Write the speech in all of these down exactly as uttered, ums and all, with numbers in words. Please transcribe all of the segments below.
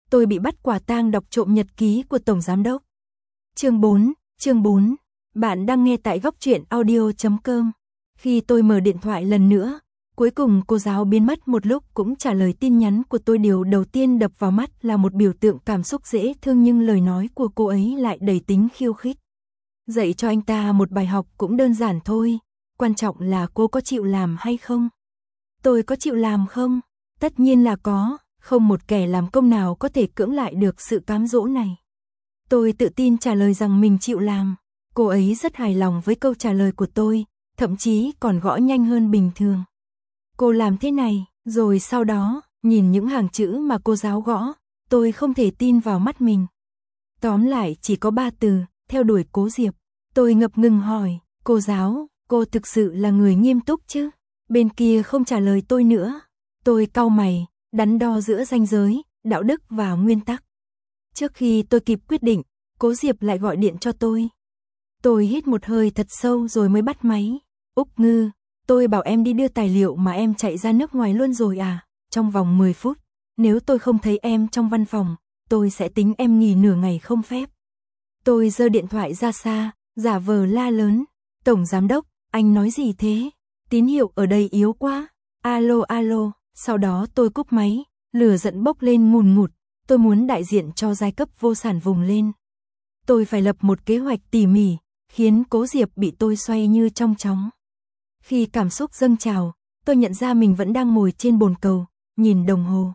tôi bị bắt quả tang đọc trộm nhật ký của Tổng Giám đốc. Chương bốn, chương bốn. Bạn đang nghe tại góc truyện audio chấm com. Khi tôi mở điện thoại lần nữa, cuối cùng cô giáo biến mất một lúc cũng trả lời tin nhắn của tôi. Điều đầu tiên đập vào mắt là một biểu tượng cảm xúc dễ thương, nhưng lời nói của cô ấy lại đầy tính khiêu khích. Dạy cho anh ta một bài học cũng đơn giản thôi, quan trọng là cô có chịu làm hay không. Tôi có chịu làm không? Tất nhiên là có, không một kẻ làm công nào có thể cưỡng lại được sự cám dỗ này. Tôi tự tin trả lời rằng mình chịu làm. Cô ấy rất hài lòng với câu trả lời của tôi, thậm chí còn gõ nhanh hơn bình thường. Cô làm thế này, rồi sau đó, nhìn những hàng chữ mà cô giáo gõ, tôi không thể tin vào mắt mình. Tóm lại chỉ có ba từ, theo đuổi Cố Diệp. Tôi ngập ngừng hỏi, cô giáo, cô thực sự là người nghiêm túc chứ? Bên kia không trả lời tôi nữa. Tôi cau mày, đắn đo giữa ranh giới, đạo đức và nguyên tắc. Trước khi tôi kịp quyết định, Cố Diệp lại gọi điện cho tôi. Tôi hít một hơi thật sâu rồi mới bắt máy. Úc Ngư, tôi bảo em đi đưa tài liệu mà em chạy ra nước ngoài luôn rồi à? Trong vòng mười phút, nếu tôi không thấy em trong văn phòng, tôi sẽ tính em nghỉ nửa ngày không phép. Tôi giơ điện thoại ra xa, giả vờ la lớn. Tổng Giám đốc, anh nói gì thế? Tín hiệu ở đây yếu quá. Alo alo, sau đó tôi cúp máy, lửa giận bốc lên ngùn ngụt. Tôi muốn đại diện cho giai cấp vô sản vùng lên. Tôi phải lập một kế hoạch tỉ mỉ, khiến Cố Diệp bị tôi xoay như trong chóng. Khi cảm xúc dâng trào, tôi nhận ra mình vẫn đang ngồi trên bồn cầu, nhìn đồng hồ.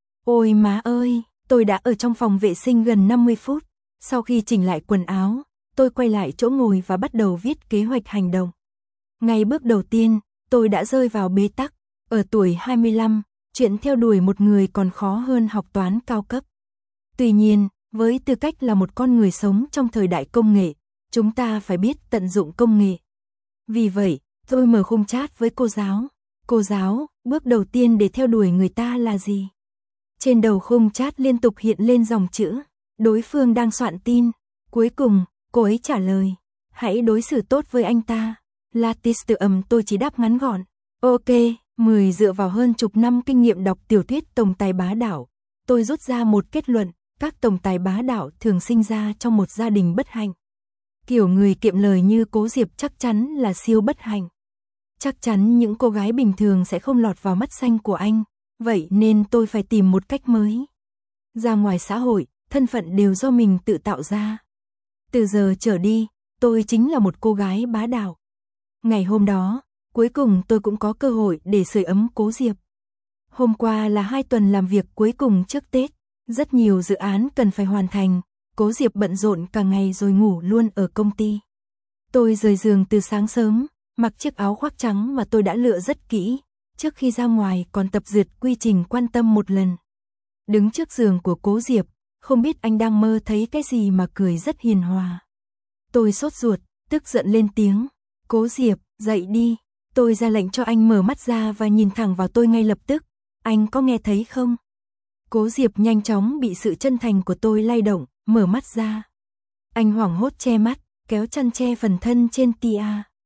Ôi má ơi, tôi đã ở trong phòng vệ sinh gần năm mươi phút. Sau khi chỉnh lại quần áo, tôi quay lại chỗ ngồi và bắt đầu viết kế hoạch hành động. Ngay bước đầu tiên, tôi đã rơi vào bế tắc. Ở tuổi hai mươi lăm, chuyện theo đuổi một người còn khó hơn học toán cao cấp. Tuy nhiên, với tư cách là một con người sống trong thời đại công nghệ, chúng ta phải biết tận dụng công nghệ. Vì vậy, tôi mở khung chat với cô giáo. Cô giáo, bước đầu tiên để theo đuổi người ta là gì? Trên đầu khung chat liên tục hiện lên dòng chữ. Đối phương đang soạn tin. Cuối cùng, cô ấy trả lời. Hãy đối xử tốt với anh ta. Latis từ ầm tôi chỉ đáp ngắn gọn. Ok, mười dựa vào hơn chục năm kinh nghiệm đọc tiểu thuyết tổng tài bá đạo. Tôi rút ra một kết luận. Các tổng tài bá đạo thường sinh ra trong một gia đình bất hạnh. Kiểu người kiệm lời như Cố Diệp chắc chắn là siêu bất hạnh. Chắc chắn những cô gái bình thường sẽ không lọt vào mắt xanh của anh. Vậy nên tôi phải tìm một cách mới. Ra ngoài xã hội, thân phận đều do mình tự tạo ra. Từ giờ trở đi, tôi chính là một cô gái bá đạo. Ngày hôm đó, cuối cùng tôi cũng có cơ hội để sưởi ấm Cố Diệp. Hôm qua là hai tuần làm việc cuối cùng trước Tết. Rất nhiều dự án cần phải hoàn thành. Cố Diệp bận rộn cả ngày rồi ngủ luôn ở công ty. Tôi rời giường từ sáng sớm, mặc chiếc áo khoác trắng mà tôi đã lựa rất kỹ. Trước khi ra ngoài còn tập dượt quy trình quan tâm một lần. Đứng trước giường của Cố Diệp, không biết anh đang mơ thấy cái gì mà cười rất hiền hòa. Tôi sốt ruột, tức giận lên tiếng. Cố Diệp, dậy đi. Tôi ra lệnh cho anh mở mắt ra và nhìn thẳng vào tôi ngay lập tức. Anh có nghe thấy không? Cố Diệp nhanh chóng bị sự chân thành của tôi lay động, mở mắt ra. Anh hoảng hốt che mắt, kéo chăn che phần thân trên tia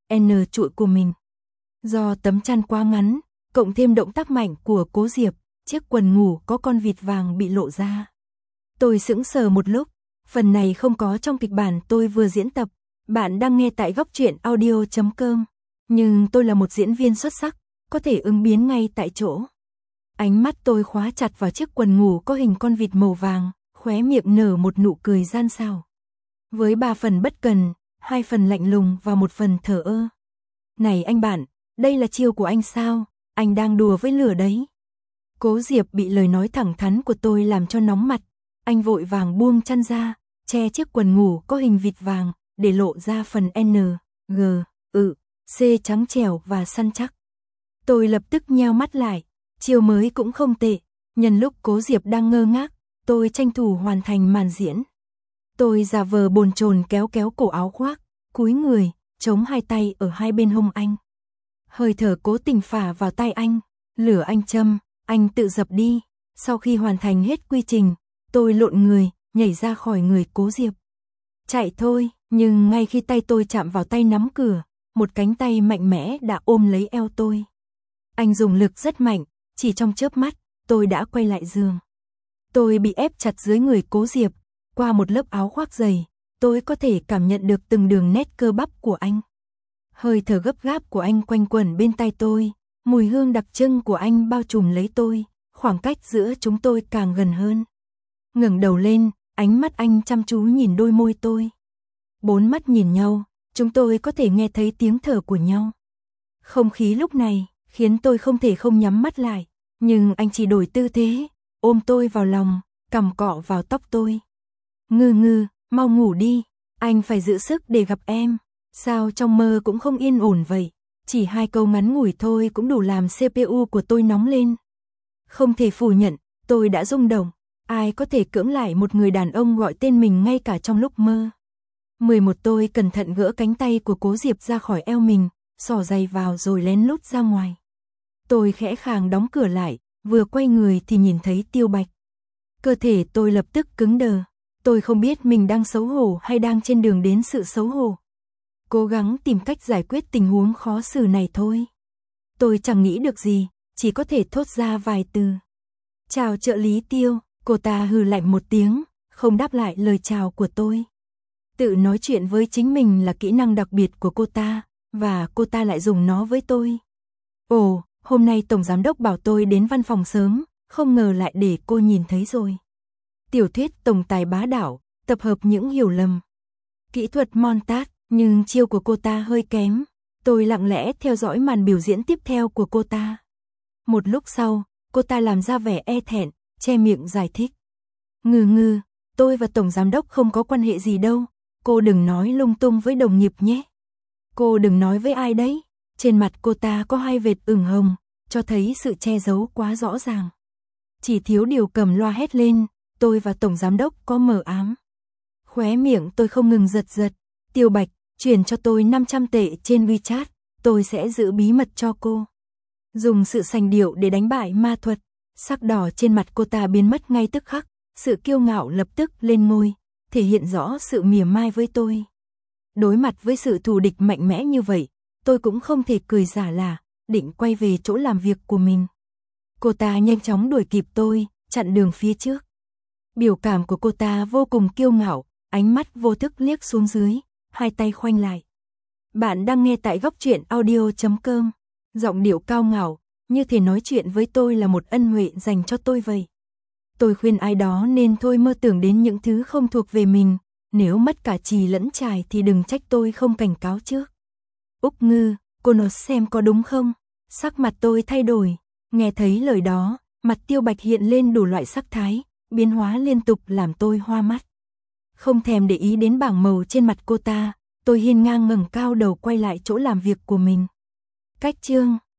N trụi của mình. Do tấm chăn quá ngắn, cộng thêm động tác mạnh của Cố Diệp, chiếc quần ngủ có con vịt vàng bị lộ ra. Tôi sững sờ một lúc, phần này không có trong kịch bản tôi vừa diễn tập. Bạn đang nghe tại góc truyện audio chấm com. Nhưng tôi là một diễn viên xuất sắc, có thể ứng biến ngay tại chỗ. Ánh mắt tôi khóa chặt vào chiếc quần ngủ có hình con vịt màu vàng, khóe miệng nở một nụ cười gian xảo. Với ba phần bất cần, hai phần lạnh lùng và một phần thờ ơ. Này anh bạn, đây là chiêu của anh sao? Anh đang đùa với lửa đấy. Cố Diệp bị lời nói thẳng thắn của tôi làm cho nóng mặt. Anh vội vàng buông chăn ra, che chiếc quần ngủ có hình vịt vàng, để lộ ra phần N, G, ự, C trắng trẻo và săn chắc. Tôi lập tức nheo mắt lại. Chiều mới cũng không tệ. Nhân lúc Cố Diệp đang ngơ ngác, tôi tranh thủ hoàn thành màn diễn. Tôi giả vờ bồn chồn kéo kéo cổ áo khoác, cúi người, chống hai tay ở hai bên hông anh. Hơi thở cố tình phả vào tay anh, lửa anh châm, anh tự dập đi. Sau khi hoàn thành hết quy trình, tôi lộn người, nhảy ra khỏi người Cố Diệp. Chạy thôi, nhưng ngay khi tay tôi chạm vào tay nắm cửa, một cánh tay mạnh mẽ đã ôm lấy eo tôi. Anh dùng lực rất mạnh, chỉ trong chớp mắt, tôi đã quay lại giường. Tôi bị ép chặt dưới người Cố Diệp, qua một lớp áo khoác dày, tôi có thể cảm nhận được từng đường nét cơ bắp của anh. Hơi thở gấp gáp của anh quanh quẩn bên tai tôi, mùi hương đặc trưng của anh bao trùm lấy tôi, khoảng cách giữa chúng tôi càng gần hơn. Ngẩng đầu lên, ánh mắt anh chăm chú nhìn đôi môi tôi. Bốn mắt nhìn nhau, chúng tôi có thể nghe thấy tiếng thở của nhau. Không khí lúc này khiến tôi không thể không nhắm mắt lại, nhưng anh chỉ đổi tư thế, ôm tôi vào lòng, cằm cọ vào tóc tôi. Ngư Ngư, mau ngủ đi, anh phải giữ sức để gặp em. Sao trong mơ cũng không yên ổn vậy? Chỉ hai câu ngắn ngủi thôi cũng đủ làm xê pê u của tôi nóng lên. Không thể phủ nhận, tôi đã rung động. Ai có thể cưỡng lại một người đàn ông gọi tên mình ngay cả trong lúc mơ? mười một tôi cẩn thận gỡ cánh tay của Cố Diệp ra khỏi eo mình, xỏ giày vào rồi lén lút ra ngoài. Tôi khẽ khàng đóng cửa lại, vừa quay người thì nhìn thấy Tiêu Bạch. Cơ thể tôi lập tức cứng đờ. Tôi không biết mình đang xấu hổ hay đang trên đường đến sự xấu hổ. Cố gắng tìm cách giải quyết tình huống khó xử này thôi. Tôi chẳng nghĩ được gì, chỉ có thể thốt ra vài từ. Chào trợ lý Tiêu, cô ta hừ lạnh một tiếng, không đáp lại lời chào của tôi. Tự nói chuyện với chính mình là kỹ năng đặc biệt của cô ta, và cô ta lại dùng nó với tôi. Ồ, hôm nay Tổng Giám Đốc bảo tôi đến văn phòng sớm, không ngờ lại để cô nhìn thấy rồi. Tiểu thuyết tổng tài bá đạo, tập hợp những hiểu lầm. Kỹ thuật montage, nhưng chiêu của cô ta hơi kém. Tôi lặng lẽ theo dõi màn biểu diễn tiếp theo của cô ta. Một lúc sau, cô ta làm ra vẻ e thẹn, che miệng giải thích. Ngư Ngư, tôi và Tổng Giám Đốc không có quan hệ gì đâu. Cô đừng nói lung tung với đồng nghiệp nhé. Cô đừng nói với ai đấy. Trên mặt cô ta có hai vệt ửng hồng, cho thấy sự che giấu quá rõ ràng. Chỉ thiếu điều cầm loa hét lên, tôi và Tổng Giám Đốc có mờ ám. Khóe miệng tôi không ngừng giật giật. Tiêu Bạch, chuyển cho tôi năm trăm tệ trên WeChat, tôi sẽ giữ bí mật cho cô. Dùng sự sành điệu để đánh bại ma thuật, sắc đỏ trên mặt cô ta biến mất ngay tức khắc, sự kiêu ngạo lập tức lên ngôi, thể hiện rõ sự mỉa mai với tôi. Đối mặt với sự thù địch mạnh mẽ như vậy, tôi cũng không thể cười giả lả, định quay về chỗ làm việc của mình. Cô ta nhanh chóng đuổi kịp tôi, chặn đường phía trước. Biểu cảm của cô ta vô cùng kiêu ngạo, ánh mắt vô thức liếc xuống dưới, hai tay khoanh lại. Bạn đang nghe tại góc truyện audio chấm com, giọng điệu cao ngạo, như thể nói chuyện với tôi là một ân huệ dành cho tôi vậy. Tôi khuyên ai đó nên thôi mơ tưởng đến những thứ không thuộc về mình, nếu mất cả chì lẫn chài thì đừng trách tôi không cảnh cáo trước. Úc Ngư, cô nói xem có đúng không? Sắc mặt tôi thay đổi, nghe thấy lời đó, mặt Tiêu Bạch hiện lên đủ loại sắc thái, biến hóa liên tục làm tôi hoa mắt. Không thèm để ý đến bảng màu trên mặt cô ta, tôi hiên ngang ngẩng cao đầu quay lại chỗ làm việc của mình. Cách chương